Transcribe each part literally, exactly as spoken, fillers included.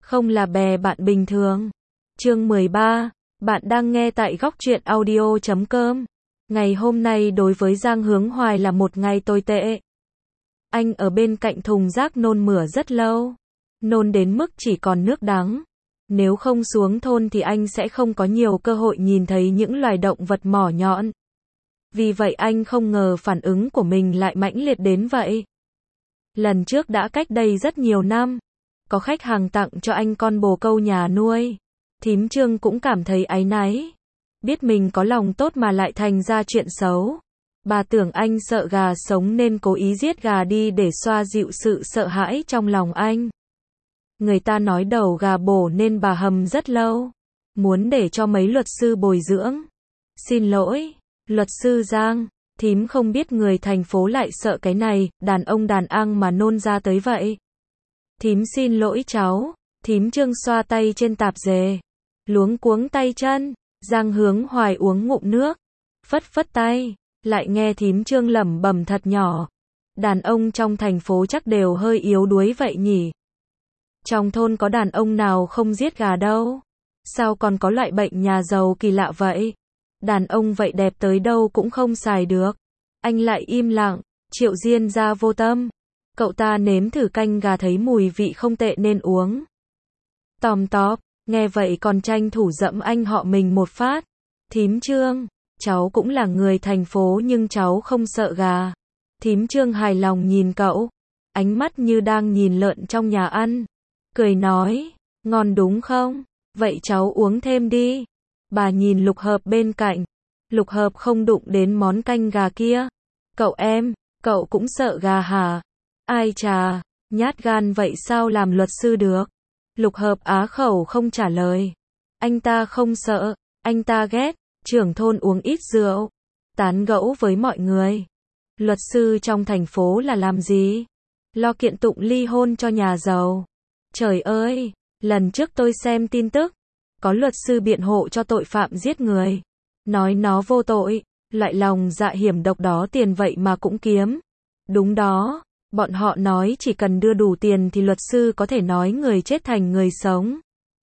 không là bè bạn bình thường. Chương mười ba, bạn đang nghe tại góc truyện audio chấm com. Ngày hôm nay đối với Giang Hướng Hoài là một ngày tồi tệ. Anh ở bên cạnh thùng rác nôn mửa rất lâu. Nôn đến mức chỉ còn nước đắng. Nếu không xuống thôn thì anh sẽ không có nhiều cơ hội nhìn thấy những loài động vật mỏ nhọn. Vì vậy anh không ngờ phản ứng của mình lại mãnh liệt đến vậy. Lần trước đã cách đây rất nhiều năm. Có khách hàng tặng cho anh con bồ câu nhà nuôi. Thím Trương cũng cảm thấy áy náy. Biết mình có lòng tốt mà lại thành ra chuyện xấu. Bà tưởng anh sợ gà sống nên cố ý giết gà đi để xoa dịu sự sợ hãi trong lòng anh. Người ta nói đầu gà bổ nên bà hầm rất lâu. Muốn để cho mấy luật sư bồi dưỡng. Xin lỗi, luật sư Giang, thím không biết người thành phố lại sợ cái này, đàn ông đàn ang mà nôn ra tới vậy. Thím xin lỗi cháu, thím Trương xoa tay trên tạp dề. Luống cuống tay chân, Giang Hướng Hoài uống ngụm nước. Phất phất tay, lại nghe thím Trương lẩm bẩm thật nhỏ. Đàn ông trong thành phố chắc đều hơi yếu đuối vậy nhỉ. Trong thôn có đàn ông nào không giết gà đâu. Sao còn có loại bệnh nhà giàu kỳ lạ vậy? Đàn ông vậy đẹp tới đâu cũng không xài được. Anh lại im lặng, Triệu Diên ra vô tâm. Cậu ta nếm thử canh gà thấy mùi vị không tệ nên uống. Tòm tóp, nghe vậy còn tranh thủ dẫm anh họ mình một phát. Thím Trương, cháu cũng là người thành phố nhưng cháu không sợ gà. Thím Trương hài lòng nhìn cậu, ánh mắt như đang nhìn lợn trong nhà ăn. Cười nói, ngon đúng không? Vậy cháu uống thêm đi. Bà nhìn Lục Hợp bên cạnh. Lục Hợp không đụng đến món canh gà kia. Cậu em, cậu cũng sợ gà hả? Ai chà, nhát gan vậy sao làm luật sư được? Lục Hợp á khẩu không trả lời. Anh ta không sợ, anh ta ghét, trưởng thôn uống ít rượu, tán gẫu với mọi người. Luật sư trong thành phố là làm gì? Lo kiện tụng ly hôn cho nhà giàu. Trời ơi, lần trước tôi xem tin tức, có luật sư biện hộ cho tội phạm giết người. Nói nó vô tội, loại lòng dạ hiểm độc đó tiền vậy mà cũng kiếm. Đúng đó, bọn họ nói chỉ cần đưa đủ tiền thì luật sư có thể nói người chết thành người sống.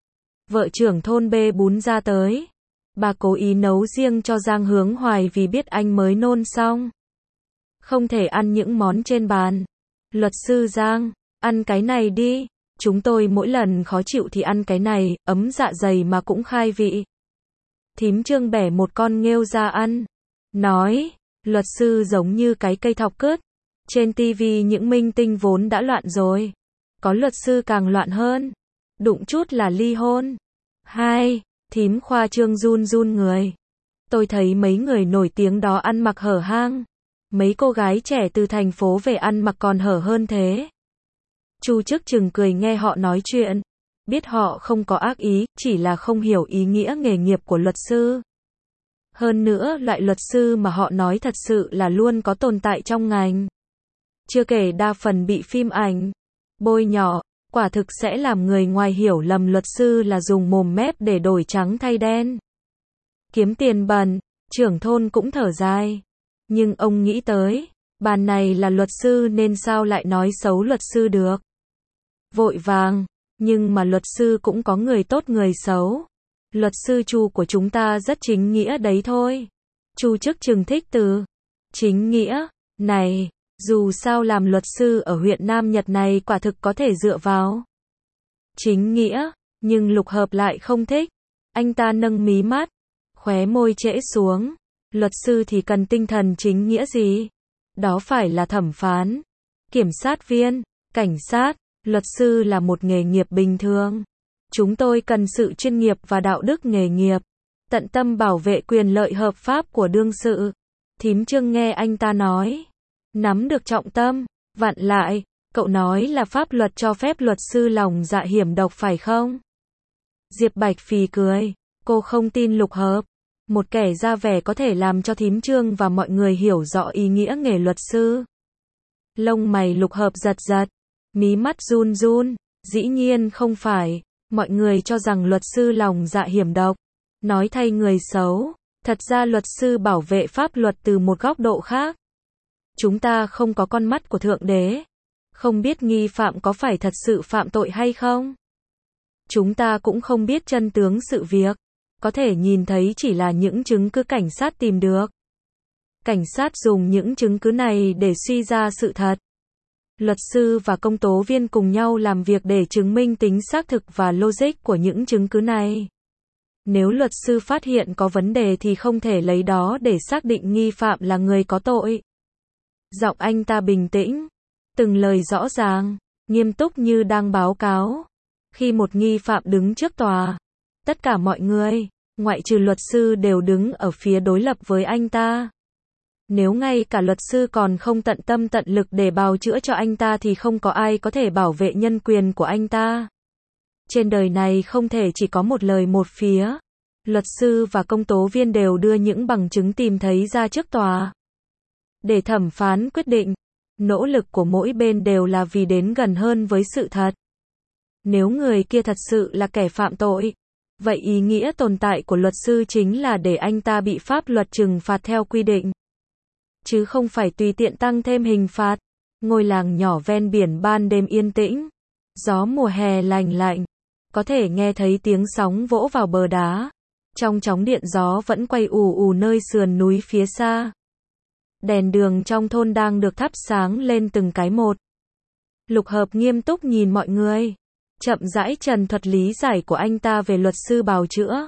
Vợ trưởng thôn bê bún ra tới. Bà cố ý nấu riêng cho Giang Hướng Hoài vì biết anh mới nôn xong. Không thể ăn những món trên bàn. Luật sư Giang, ăn cái này đi. Chúng tôi mỗi lần khó chịu thì ăn cái này, ấm dạ dày mà cũng khai vị. Thím Trương bẻ một con nghêu ra ăn. Nói, luật sư giống như cái cây thọc cứt. Trên tivi những minh tinh vốn đã loạn rồi. Có luật sư càng loạn hơn. Đụng chút là ly hôn. Hai, thím khoa trương run run người. Tôi thấy mấy người nổi tiếng đó ăn mặc hở hang. Mấy cô gái trẻ từ thành phố về ăn mặc còn hở hơn thế. Chu Chức Chừng cười nghe họ nói chuyện. Biết họ không có ác ý, chỉ là không hiểu ý nghĩa nghề nghiệp của luật sư. Hơn nữa, loại luật sư mà họ nói thật sự là luôn có tồn tại trong ngành. Chưa kể đa phần bị phim ảnh bôi nhọ, quả thực sẽ làm người ngoài hiểu lầm luật sư là dùng mồm mép để đổi trắng thay đen. Kiếm tiền bẩn, trưởng thôn cũng thở dài. Nhưng ông nghĩ tới, bàn này là luật sư nên sao lại nói xấu luật sư được. Vội vàng, nhưng mà luật sư cũng có người tốt người xấu. Luật sư Chu của chúng ta rất chính nghĩa đấy thôi. Chu Chức Chừng thích từ chính nghĩa này, dù sao làm luật sư ở huyện Nam Nhật này quả thực có thể dựa vào chính nghĩa, nhưng Lục Hợp lại không thích. Anh ta nâng mí mắt, khóe môi trễ xuống. Luật sư thì cần tinh thần chính nghĩa gì? Đó phải là thẩm phán, kiểm sát viên, cảnh sát. Luật sư là một nghề nghiệp bình thường. Chúng tôi cần sự chuyên nghiệp và đạo đức nghề nghiệp. Tận tâm bảo vệ quyền lợi hợp pháp của đương sự. Thím Trương nghe anh ta nói. Nắm được trọng tâm. Vặn lại, cậu nói là pháp luật cho phép luật sư lòng dạ hiểm độc phải không? Diệp Bạch phì cười. Cô không tin Lục Hợp. Một kẻ ra vẻ có thể làm cho thím Trương và mọi người hiểu rõ ý nghĩa nghề luật sư. Lông mày Lục Hợp giật giật. Mí mắt run run. Dĩ nhiên không phải. Mọi người cho rằng luật sư lòng dạ hiểm độc. Nói thay người xấu. Thật ra luật sư bảo vệ pháp luật từ một góc độ khác. Chúng ta không có con mắt của Thượng Đế. Không biết nghi phạm có phải thật sự phạm tội hay không. Chúng ta cũng không biết chân tướng sự việc. Có thể nhìn thấy chỉ là những chứng cứ cảnh sát tìm được. Cảnh sát dùng những chứng cứ này để suy ra sự thật. Luật sư và công tố viên cùng nhau làm việc để chứng minh tính xác thực và logic của những chứng cứ này. Nếu luật sư phát hiện có vấn đề thì không thể lấy đó để xác định nghi phạm là người có tội. Giọng anh ta bình tĩnh, từng lời rõ ràng, nghiêm túc như đang báo cáo. Khi một nghi phạm đứng trước tòa, tất cả mọi người, ngoại trừ luật sư đều đứng ở phía đối lập với anh ta. Nếu ngay cả luật sư còn không tận tâm tận lực để bào chữa cho anh ta thì không có ai có thể bảo vệ nhân quyền của anh ta. Trên đời này không thể chỉ có một lời một phía. Luật sư và công tố viên đều đưa những bằng chứng tìm thấy ra trước tòa. Để thẩm phán quyết định, nỗ lực của mỗi bên đều là vì đến gần hơn với sự thật. Nếu người kia thật sự là kẻ phạm tội, vậy ý nghĩa tồn tại của luật sư chính là để anh ta bị pháp luật trừng phạt theo quy định. Chứ không phải tùy tiện tăng thêm hình phạt. Ngôi làng nhỏ ven biển ban đêm yên tĩnh. Gió mùa hè lành lạnh. Có thể nghe thấy tiếng sóng vỗ vào bờ đá. Trong chóng điện gió vẫn quay ù ù nơi sườn núi phía xa. Đèn đường trong thôn đang được thắp sáng lên từng cái một. Lục Hợp nghiêm túc nhìn mọi người. Chậm rãi trần thuật lý giải của anh ta về luật sư bào chữa.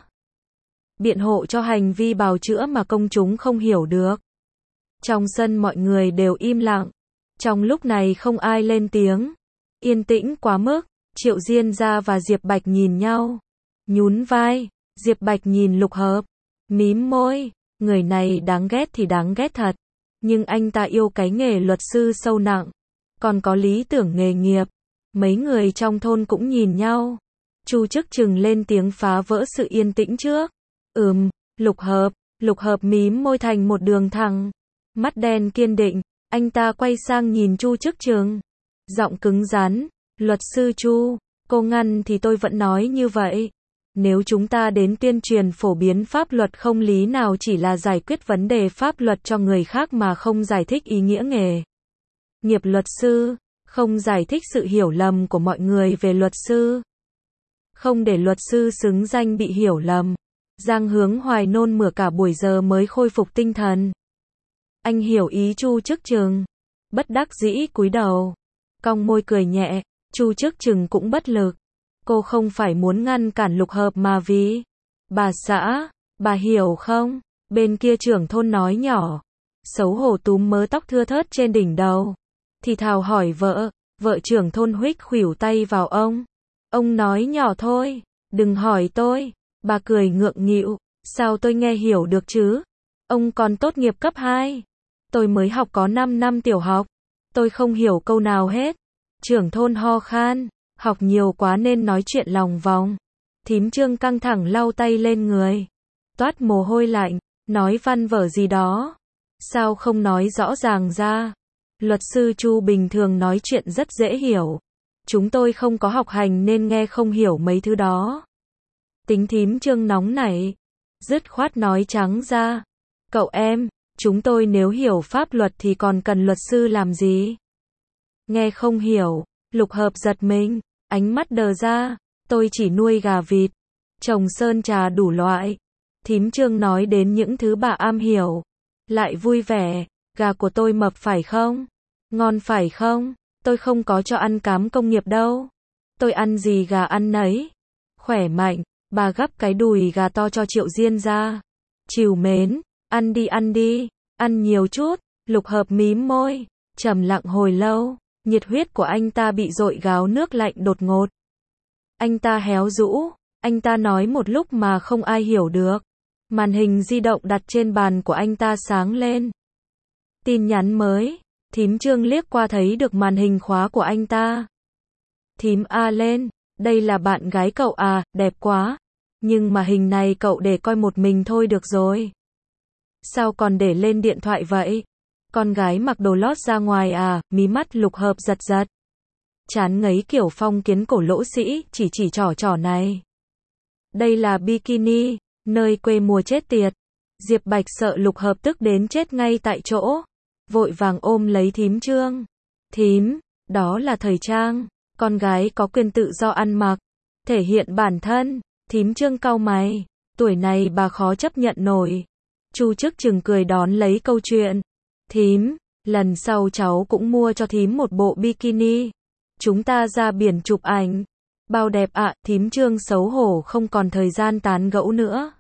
Biện hộ cho hành vi bào chữa mà công chúng không hiểu được. Trong sân mọi người đều im lặng. Trong lúc này không ai lên tiếng. Yên tĩnh quá mức. Triệu Diên Gia và Diệp Bạch nhìn nhau. Nhún vai. Diệp Bạch nhìn Lục Hợp. Mím môi. Người này đáng ghét thì đáng ghét thật. Nhưng anh ta yêu cái nghề luật sư sâu nặng. Còn có lý tưởng nghề nghiệp. Mấy người trong thôn cũng nhìn nhau. Chu Chức Chừng lên tiếng phá vỡ sự yên tĩnh trước. Ừm, Lục Hợp. Lục Hợp mím môi thành một đường thẳng. Mắt đen kiên định. Anh ta quay sang nhìn Chu Chức Chừng. Giọng cứng rắn. Luật sư Chu, cô ngăn thì tôi vẫn nói như vậy. Nếu chúng ta đến tuyên truyền phổ biến pháp luật không lý nào chỉ là giải quyết vấn đề pháp luật cho người khác mà không giải thích ý nghĩa nghề nghiệp luật sư, không giải thích sự hiểu lầm của mọi người về luật sư. Không để luật sư xứng danh bị hiểu lầm. Giang Hướng Hoài nôn mửa cả buổi giờ mới khôi phục tinh thần. Anh hiểu ý Chu Chức Chừng. Bất đắc dĩ cúi đầu. Cong môi cười nhẹ. Chu Chức Chừng cũng bất lực. Cô không phải muốn ngăn cản Lục Hợp mà vì... Bà xã, bà hiểu không? Bên kia trưởng thôn nói nhỏ. Xấu hổ túm mớ tóc thưa thớt trên đỉnh đầu. Thì thào hỏi vợ. Vợ trưởng thôn huých khuỷu tay vào ông. Ông nói nhỏ thôi. Đừng hỏi tôi. Bà cười ngượng nghịu. Sao tôi nghe hiểu được chứ? Ông còn tốt nghiệp cấp hai. Tôi mới học có năm năm tiểu học. Tôi không hiểu câu nào hết. Trưởng thôn ho khan. Học nhiều quá nên nói chuyện lòng vòng. Thím Trương căng thẳng lau tay lên người. Toát mồ hôi lạnh. Nói văn vở gì đó. Sao không nói rõ ràng ra? Luật sư Chu bình thường nói chuyện rất dễ hiểu. Chúng tôi không có học hành nên nghe không hiểu mấy thứ đó. Tính thím Trương nóng nảy. Dứt khoát nói trắng ra. Cậu em, chúng tôi nếu hiểu pháp luật thì còn cần luật sư làm gì? Nghe không hiểu. Lục Hợp giật mình. Ánh mắt đờ ra. Tôi chỉ nuôi gà vịt. Trồng sơn trà đủ loại. Thím Trương nói đến những thứ bà am hiểu. Lại vui vẻ. Gà của tôi mập phải không? Ngon phải không? Tôi không có cho ăn cám công nghiệp đâu. Tôi ăn gì gà ăn nấy. Khỏe mạnh. Bà gắp cái đùi gà to cho Triệu Diên ra. Trìu mến. Ăn đi ăn đi. Ăn nhiều chút. Lục Hợp mím môi. Trầm lặng hồi lâu. Nhiệt huyết của anh ta bị dội gáo nước lạnh đột ngột. Anh ta héo rũ. Anh ta nói một lúc mà không ai hiểu được. Màn hình di động đặt trên bàn của anh ta sáng lên. Tin nhắn mới. Thím Trương liếc qua thấy được màn hình khóa của anh ta. Thím A lên. Đây là bạn gái cậu à, đẹp quá. Nhưng mà hình này cậu để coi một mình thôi được rồi. Sao còn để lên điện thoại vậy? Con gái mặc đồ lót ra ngoài à? Mí mắt Lục Hợp giật giật. Chán ngấy kiểu phong kiến cổ lỗ sĩ, chỉ chỉ trỏ trỏ này. Đây là bikini, nơi quê mùa chết tiệt. Diệp Bạch sợ Lục Hợp tức đến chết ngay tại chỗ. Vội vàng ôm lấy thím Trương. Thím, đó là thời trang. Con gái có quyền tự do ăn mặc. Thể hiện bản thân, thím Trương cau mày, tuổi này bà khó chấp nhận nổi. Chu Chức Chừng cười đón lấy câu chuyện. Thím, lần sau cháu cũng mua cho thím một bộ bikini. Chúng ta ra biển chụp ảnh. Bao đẹp ạ, à, thím Trương xấu hổ không còn thời gian tán gẫu nữa.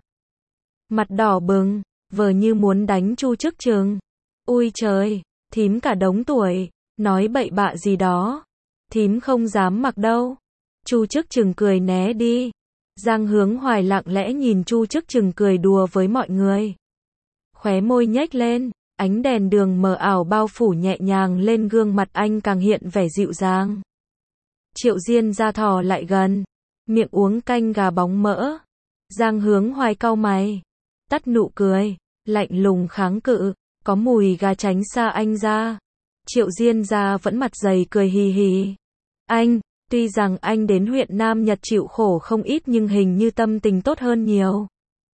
Mặt đỏ bừng, vờ như muốn đánh Chu Chức Chừng. Ui trời, thím cả đống tuổi, nói bậy bạ gì đó. Thím không dám mặc đâu. Chu Chức Chừng cười né đi. Giang Hướng Hoài lặng lẽ nhìn Chu Chức Chừng cười đùa với mọi người. Khóe môi nhếch lên, ánh đèn đường mờ ảo bao phủ nhẹ nhàng lên gương mặt anh càng hiện vẻ dịu dàng. Triệu Diên ra thò lại gần, miệng uống canh gà bóng mỡ. Giang Hướng Hoài cau mày, tắt nụ cười, lạnh lùng kháng cự, có mùi gà tránh xa anh ra. Triệu Diên ra vẫn mặt dày cười hì hì. Anh, tuy rằng anh đến huyện Nam Nhật chịu khổ không ít nhưng hình như tâm tình tốt hơn nhiều.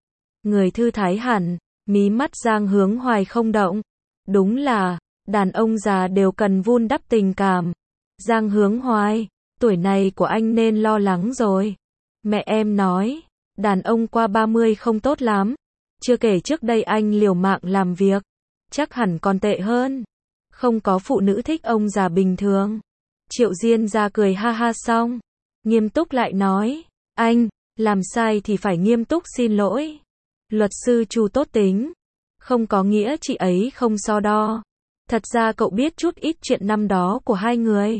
Người thư thái hẳn, mí mắt Giang Hướng Hoài không động. Đúng là, đàn ông già đều cần vun đắp tình cảm. Giang Hướng Hoài, tuổi này của anh nên lo lắng rồi. Mẹ em nói, đàn ông qua ba mươi không tốt lắm. Chưa kể trước đây anh liều mạng làm việc, chắc hẳn còn tệ hơn. Không có phụ nữ thích ông già bình thường. Triệu Diên ra cười ha ha xong, nghiêm túc lại nói, anh, làm sai thì phải nghiêm túc xin lỗi. Luật sư Chu tốt tính, không có nghĩa chị ấy không so đo. Thật ra cậu biết chút ít chuyện năm đó của hai người.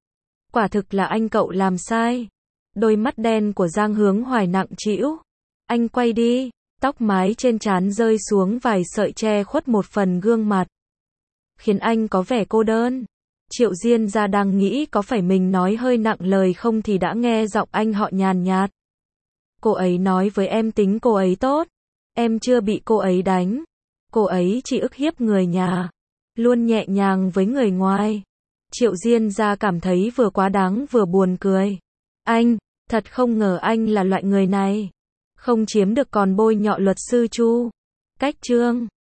Quả thực là anh cậu làm sai. Đôi mắt đen của Giang Hướng Hoài nặng trĩu. Anh quay đi, tóc mái trên trán rơi xuống vài sợi che khuất một phần gương mặt, khiến anh có vẻ cô đơn. Triệu Diên ra đang nghĩ có phải mình nói hơi nặng lời không thì đã nghe giọng anh họ nhàn nhạt. Cô ấy nói với em tính cô ấy tốt. Em chưa bị cô ấy đánh. Cô ấy chỉ ức hiếp người nhà. Luôn nhẹ nhàng với người ngoài. Triệu Diên ra cảm thấy vừa quá đáng vừa buồn cười. Anh, thật không ngờ anh là loại người này. Không chiếm được còn bôi nhọ luật sư Chu. Cách chương